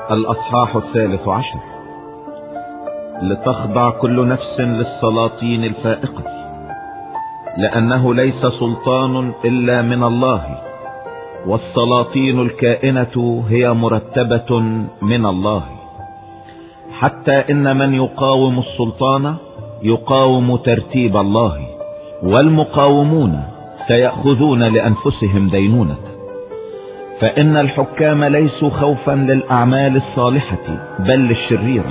الأصحاح 13. لتخضع كل نفس للسلاطين الفائقة، لأنه ليس سلطان إلا من الله، والسلاطين الكائنة هي مرتبة من الله، حتى إن من يقاوم السلطان يقاوم ترتيب الله، والمقاومون سيأخذون لأنفسهم دينونة. فإن الحكام ليسوا خوفا للأعمال الصالحة بل للشريرة.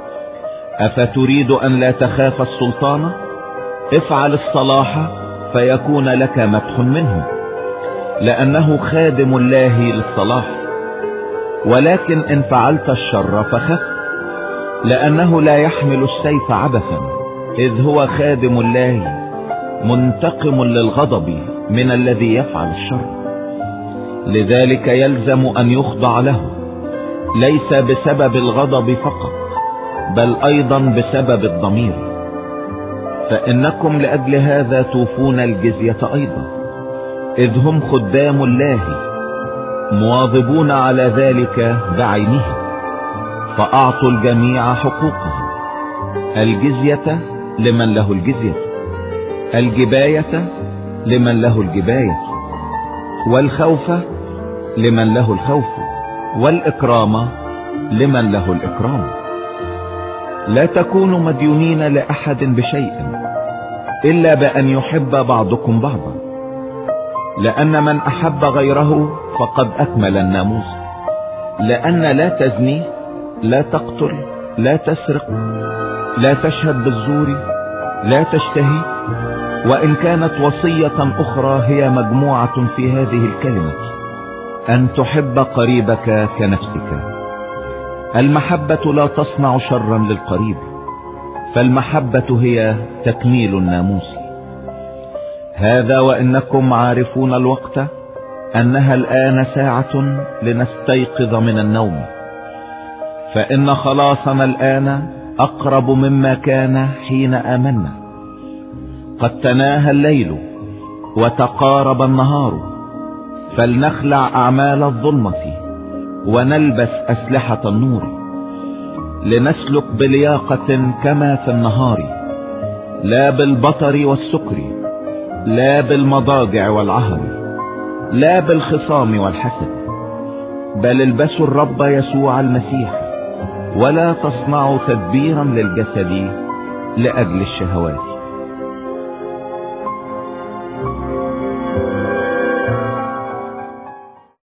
أفتريد أن لا تخاف السلطان؟ افعل الصلاح فيكون لك مدح منه، لأنه خادم الله للصلاح. ولكن إن فعلت الشر فخف، لأنه لا يحمل السيف عبثا، إذ هو خادم الله منتقم للغضب من الذي يفعل الشر. لذلك يلزم أن يخضع له، ليس بسبب الغضب فقط بل أيضا بسبب الضمير. فإنكم لأجل هذا توفون الجزية أيضا، إذ هم خدام الله مواظبون على ذلك بعينه. فأعطوا الجميع حقوقهم: الجزية لمن له الجزية، الجباية لمن له الجباية، والخوف لمن له الخوف، والإكرام لمن له الإكرام. لا تكونوا مديونين لأحد بشيء إلا بأن يحب بعضكم بعضا، لأن من أحب غيره فقد أكمل الناموس. لأن لا تزني، لا تقتل، لا تسرق، لا تشهد بالزور، لا تشتهي، وإن كانت وصية أخرى هي مجموعة في هذه الكلمة: أن تحب قريبك كنفسك. المحبة لا تصنع شرا للقريب، فالمحبة هي تكميل الناموس. هذا وإنكم عارفون الوقت، أنها الآن ساعة لنستيقظ من النوم، فإن خلاصنا الآن أقرب مما كان حين آمنا. قد تناهى الليل وتقارب النهار، فلنخلع أعمال الظلمة ونلبس أسلحة النور، لنسلك بلياقة كما في النهار، لا بالبطر والسكر، لا بالمضاجع والعهر، لا بالخصام والحسد، بل البسوا الرب يسوع المسيح، ولا تصنعوا تدبيرا للجسد لأجل الشهوات.